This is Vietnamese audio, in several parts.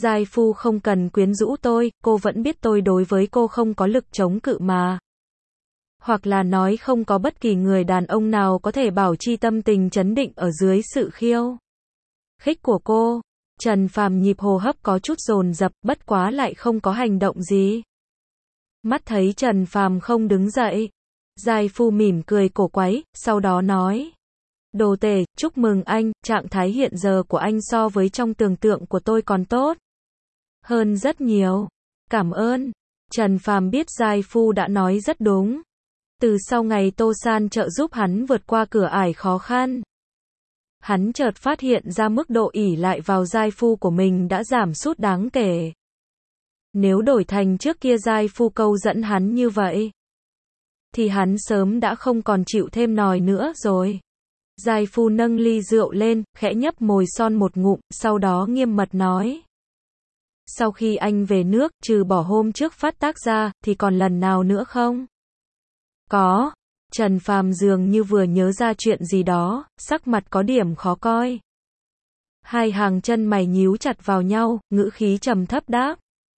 Giai phu không cần quyến rũ tôi, cô vẫn biết tôi đối với cô không có lực chống cự mà. Hoặc là nói không có bất kỳ người đàn ông nào có thể bảo trì tâm tình trấn định ở dưới sự khiêu khích của cô. Trần Phàm nhịp hô hấp có chút dồn dập, bất quá lại không có hành động gì. Mắt thấy Trần Phàm không đứng dậy, Giai phu mỉm cười cổ quái, sau đó nói: Đồ Tề, chúc mừng anh, trạng thái hiện giờ của anh so với trong tưởng tượng của tôi còn tốt hơn rất nhiều. Cảm ơn. Trần Phàm biết Giai phu đã nói rất đúng. Từ sau ngày Tô San trợ giúp hắn vượt qua cửa ải khó khăn, hắn chợt phát hiện ra mức độ ỷ lại vào giai phu của mình đã giảm sút đáng kể. Nếu đổi thành trước kia giai phu câu dẫn hắn như vậy, thì hắn sớm đã không còn chịu thêm nòi nữa rồi. Giai phu nâng ly rượu lên, khẽ nhấp môi son một ngụm, sau đó nghiêm mật nói: Sau khi anh về nước, trừ bỏ hôm trước phát tác ra, thì còn lần nào nữa không? Có. Trần Phàm dường như vừa nhớ ra chuyện gì đó, sắc mặt có điểm khó coi. Hai hàng chân mày nhíu chặt vào nhau, ngữ khí trầm thấp đáp.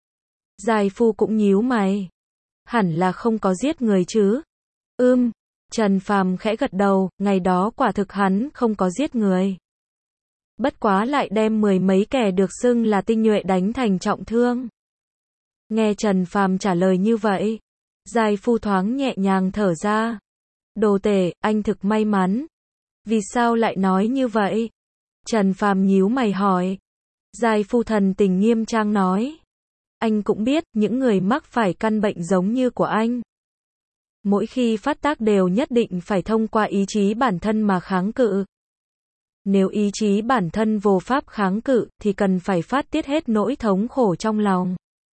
Giai phu cũng nhíu mày. Hẳn là không có giết người chứ? Trần Phàm khẽ gật đầu, ngày đó quả thực hắn không có giết người. Bất quá lại đem mười mấy kẻ được xưng là tinh nhuệ đánh thành trọng thương. Nghe Trần Phàm trả lời như vậy, Giai phu thoáng nhẹ nhàng thở ra. Đồ Tề, anh thực may mắn. Vì sao lại nói như vậy? Trần Phàm nhíu mày hỏi. Giai phu thần tình nghiêm trang nói. Anh cũng biết, những người mắc phải căn bệnh giống như của anh, mỗi khi phát tác đều nhất định phải thông qua ý chí bản thân mà kháng cự. Nếu ý chí bản thân vô pháp kháng cự, thì cần phải phát tiết hết nỗi thống khổ trong lòng.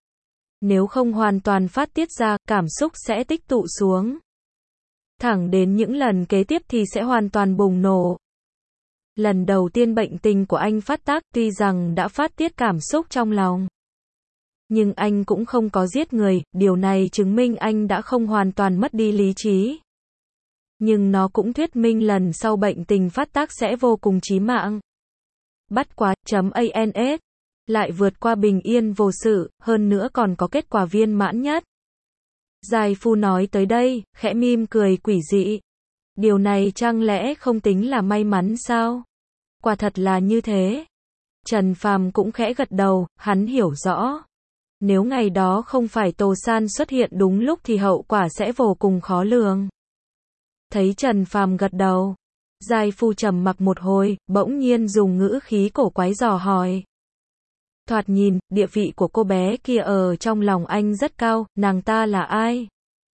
Nếu không hoàn toàn phát tiết ra, cảm xúc sẽ tích tụ xuống. Thẳng đến những lần kế tiếp thì sẽ hoàn toàn bùng nổ. Lần đầu tiên bệnh tình của anh phát tác, tuy rằng đã phát tiết cảm xúc trong lòng, nhưng anh cũng không có giết người, điều này chứng minh anh đã không hoàn toàn mất đi lý trí. Nhưng nó cũng thuyết minh lần sau bệnh tình phát tác sẽ vô cùng chí mạng. Bắt quá.ans lại vượt qua bình yên vô sự, hơn nữa còn có kết quả viên mãn nhất. Giai phu nói tới đây, khẽ mỉm cười quỷ dị. Điều này chẳng lẽ không tính là may mắn sao? Quả thật là như thế. Trần Phàm cũng khẽ gật đầu, hắn hiểu rõ. Nếu ngày đó không phải Tô San xuất hiện đúng lúc thì hậu quả sẽ vô cùng khó lường. Thấy Trần Phàm gật đầu, Giai phu trầm mặc một hồi, bỗng nhiên dùng ngữ khí cổ quái dò hỏi. Thoạt nhìn, địa vị của cô bé kia ở trong lòng anh rất cao, nàng ta là ai?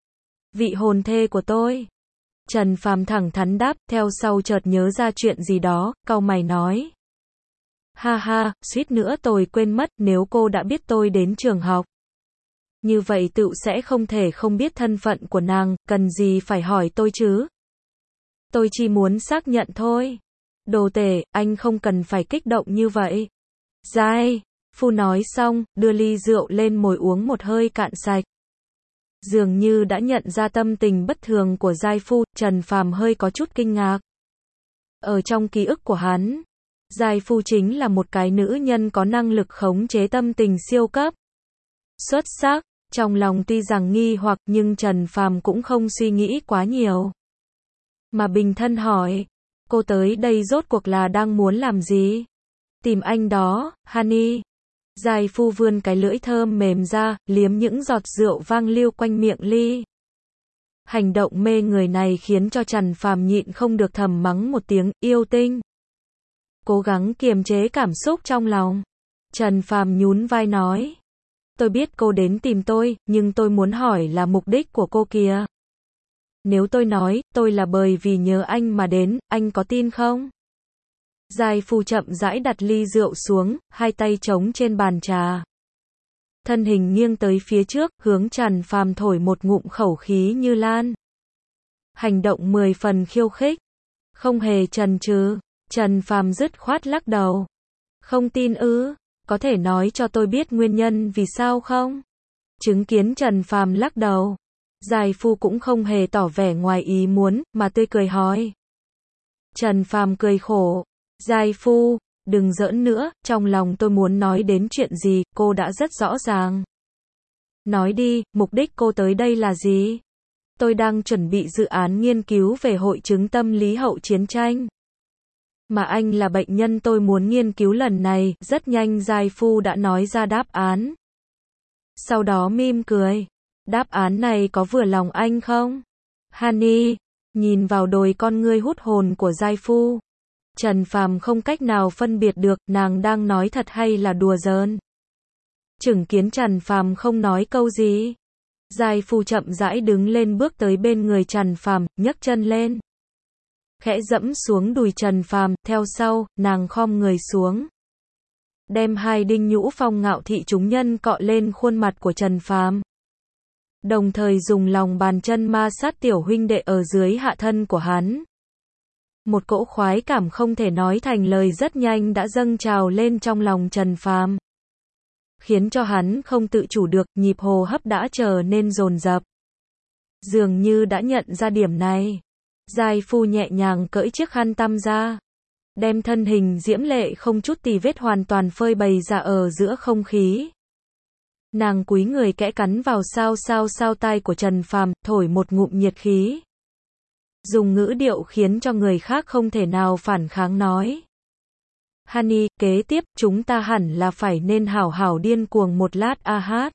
Vị hôn thê của tôi. Trần Phàm thẳng thắn đáp, theo sau chợt nhớ ra chuyện gì đó, cau mày nói. Ha ha, suýt nữa tôi quên mất, nếu cô đã biết tôi đến trường học, như vậy tự sẽ không thể không biết thân phận của nàng, cần gì phải hỏi tôi chứ? Tôi chỉ muốn xác nhận thôi. Đồ Tề, anh không cần phải kích động như vậy. Giai phu nói xong, đưa ly rượu lên mồi uống một hơi cạn sạch. Dường như đã nhận ra tâm tình bất thường của Giai phu, Trần Phàm hơi có chút kinh ngạc. Ở trong ký ức của hắn, Giai phu chính là một cái nữ nhân có năng lực khống chế tâm tình siêu cấp xuất sắc. Trong lòng tuy rằng nghi hoặc, nhưng Trần Phàm cũng không suy nghĩ quá nhiều, mà bình thân hỏi, cô tới đây rốt cuộc là đang muốn làm gì? Tìm anh đó, honey. Giai phu vươn cái lưỡi thơm mềm ra, liếm những giọt rượu vang lưu quanh miệng ly. Hành động mê người này khiến cho Trần Phàm nhịn không được thầm mắng một tiếng, yêu tinh. Cố gắng kiềm chế cảm xúc trong lòng, Trần Phàm nhún vai nói. Tôi biết cô đến tìm tôi, nhưng tôi muốn hỏi là mục đích của cô kìa. Nếu tôi nói, tôi là bởi vì nhớ anh mà đến, anh có tin không? Giai phu chậm rãi đặt ly rượu xuống, hai tay chống trên bàn trà. Thân hình nghiêng tới phía trước, hướng Trần Phàm thổi một ngụm khẩu khí như lan. Hành động 10 phần khiêu khích. Không hề chần chừ, Trần Phàm dứt khoát lắc đầu. Không tin ư? Có thể nói cho tôi biết nguyên nhân vì sao không? Chứng kiến Trần Phàm lắc đầu, Giai phu cũng không hề tỏ vẻ ngoài ý muốn, mà tươi cười hỏi. Trần Phàm cười khổ. Giai phu, đừng giỡn nữa, trong lòng tôi muốn nói đến chuyện gì, cô đã rất rõ ràng. Nói đi, mục đích cô tới đây là gì? Tôi đang chuẩn bị dự án nghiên cứu về hội chứng tâm lý hậu chiến tranh. Mà anh là bệnh nhân tôi muốn nghiên cứu lần này, rất nhanh Giai Phu đã nói ra đáp án. Sau đó mỉm cười. Đáp án này có vừa lòng anh không? Honey, nhìn vào đôi con ngươi hút hồn của Giai Phu. Trần Phàm không cách nào phân biệt được nàng đang nói thật hay là đùa giỡn. Chứng kiến Trần Phàm không nói câu gì. Giai Phu chậm rãi đứng lên bước tới bên người Trần Phàm, nhấc chân lên. Khẽ dẫm xuống đùi Trần Phàm, theo sau, nàng khom người xuống. Đem hai đinh nhũ phong ngạo thị chúng nhân cọ lên khuôn mặt của Trần Phàm. Đồng thời dùng lòng bàn chân ma sát tiểu huynh đệ ở dưới hạ thân của hắn. Một cỗ khoái cảm không thể nói thành lời rất nhanh đã dâng trào lên trong lòng Trần Phàm. Khiến cho hắn không tự chủ được, nhịp hô hấp đã trở nên dồn dập. Dường như đã nhận ra điểm này. Giai Phu nhẹ nhàng cởi chiếc khăn tăm ra. Đem thân hình diễm lệ không chút tì vết hoàn toàn phơi bày ra ở giữa không khí. Nàng cúi người kẽ cắn vào sao tai của Trần Phàm, thổi một ngụm nhiệt khí. Dùng ngữ điệu khiến cho người khác không thể nào phản kháng nói. Honey, kế tiếp, chúng ta hẳn là phải nên hảo hảo điên cuồng một lát a hát.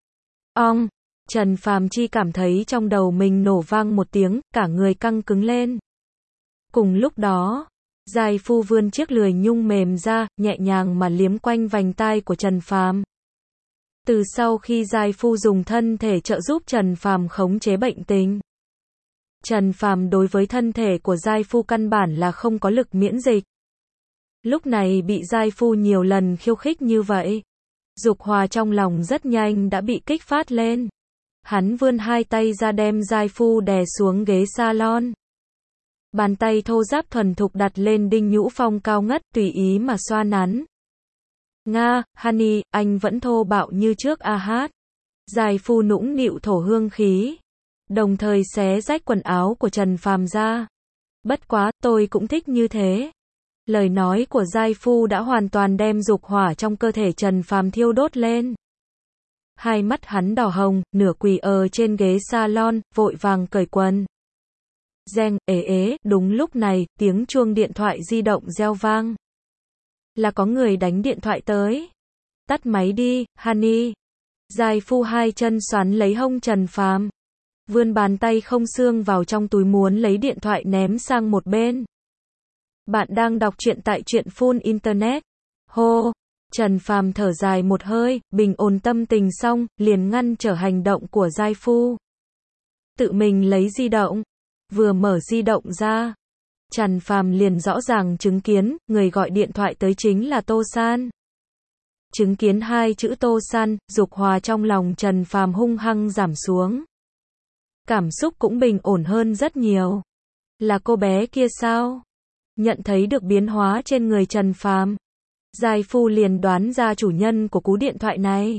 Trần Phàm chỉ cảm thấy trong đầu mình nổ vang một tiếng, cả người căng cứng lên. Cùng lúc đó, Giai Phu vươn chiếc lười nhung mềm ra, nhẹ nhàng mà liếm quanh vành tai của Trần Phàm. Từ sau khi Giai Phu dùng thân thể trợ giúp Trần Phàm khống chế bệnh tình. Trần Phàm đối với thân thể của Giai Phu căn bản là không có lực miễn dịch. Lúc này bị Giai Phu nhiều lần khiêu khích như vậy. Dục hỏa trong lòng rất nhanh đã bị kích phát lên. Hắn vươn hai tay ra đem Giai Phu đè xuống ghế salon. Bàn tay thô ráp thuần thục đặt lên đinh nhũ phong cao ngất tùy ý mà xoa nắn. Nga, honey, anh vẫn thô bạo như trước a hát. Giai Phu nũng nịu thổ hương khí. Đồng thời xé rách quần áo của Trần Phàm ra. Bất quá, tôi cũng thích như thế. Lời nói của Giai Phu đã hoàn toàn đem dục hỏa trong cơ thể Trần Phàm thiêu đốt lên. Hai mắt hắn đỏ hồng, nửa quỳ ở trên ghế salon, vội vàng cởi quần. Reng, đúng lúc này, tiếng chuông điện thoại di động reo vang. Là có người đánh điện thoại tới. Tắt máy đi, honey. Giai Phu hai chân xoắn lấy hông Trần Phàm. Vươn bàn tay không xương vào trong túi muốn lấy điện thoại ném sang một bên. Bạn đang đọc truyện tại truyện full internet. Hô, Trần Phàm thở dài một hơi, bình ổn tâm tình xong, liền ngăn trở hành động của Giai Phu. Tự mình lấy di động. Vừa mở di động ra, Trần Phàm liền rõ ràng chứng kiến, người gọi điện thoại tới chính là Tô San. Chứng kiến hai chữ Tô San, dục hỏa trong lòng Trần Phàm hung hăng giảm xuống. Cảm xúc cũng bình ổn hơn rất nhiều. Là cô bé kia sao? Nhận thấy được biến hóa trên người Trần Phàm, Giai Phu liền đoán ra chủ nhân của cú điện thoại này.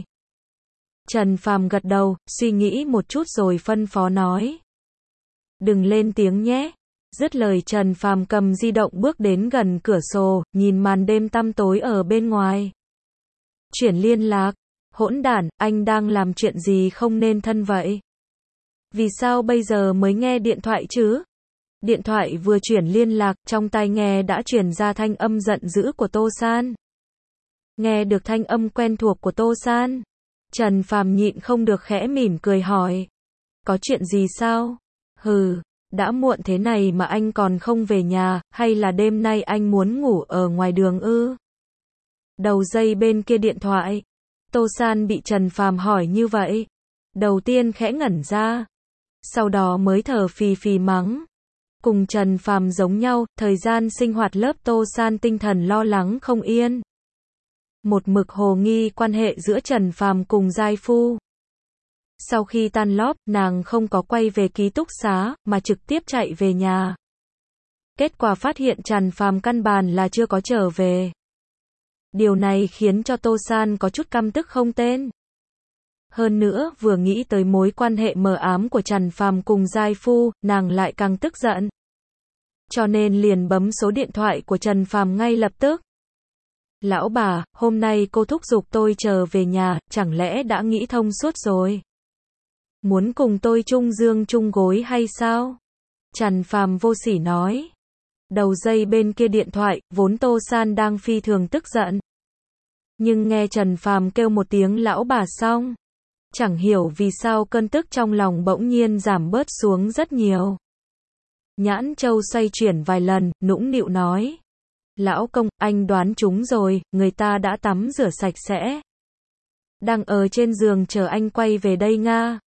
Trần Phàm gật đầu, suy nghĩ một chút rồi phân phó nói. Đừng lên tiếng nhé. Dứt lời Trần Phàm cầm di động bước đến gần cửa sổ, nhìn màn đêm tăm tối ở bên ngoài. Chuyển liên lạc. Hỗn đản, anh đang làm chuyện gì không nên thân vậy? Vì sao bây giờ mới nghe điện thoại chứ? Điện thoại vừa chuyển liên lạc, trong tai nghe đã truyền ra thanh âm giận dữ của Tô San. Nghe được thanh âm quen thuộc của Tô San, Trần Phàm nhịn không được khẽ mỉm cười hỏi. Có chuyện gì sao? Hừ, đã muộn thế này mà anh còn không về nhà, hay là đêm nay anh muốn ngủ ở ngoài đường ư? Đầu dây bên kia điện thoại, Tô San bị Trần Phàm hỏi như vậy. Đầu tiên khẽ ngẩn ra, sau đó mới thở phì phì mắng. Cùng Trần Phàm giống nhau, thời gian sinh hoạt lớp Tô San tinh thần lo lắng không yên. Một mực hồ nghi quan hệ giữa Trần Phàm cùng Giai Phu. Sau khi tan lớp, nàng không có quay về ký túc xá, mà trực tiếp chạy về nhà. Kết quả phát hiện Trần Phàm căn bản là chưa có trở về. Điều này khiến cho Tô San có chút căm tức không tên. Hơn nữa, vừa nghĩ tới mối quan hệ mờ ám của Trần Phàm cùng Giai Phu, nàng lại càng tức giận. Cho nên liền bấm số điện thoại của Trần Phàm ngay lập tức. Lão bà, hôm nay cô thúc giục tôi trở về nhà, chẳng lẽ đã nghĩ thông suốt rồi? Muốn cùng tôi chung giường chung gối hay sao? Trần Phàm vô sỉ nói. Đầu dây bên kia điện thoại, vốn Tô San đang phi thường tức giận. Nhưng nghe Trần Phàm kêu một tiếng lão bà xong, chẳng hiểu vì sao cơn tức trong lòng bỗng nhiên giảm bớt xuống rất nhiều. Nhãn Châu xoay chuyển vài lần, nũng nịu nói. Lão công, anh đoán trúng rồi, người ta đã tắm rửa sạch sẽ. Đang ở trên giường chờ anh quay về đây nga.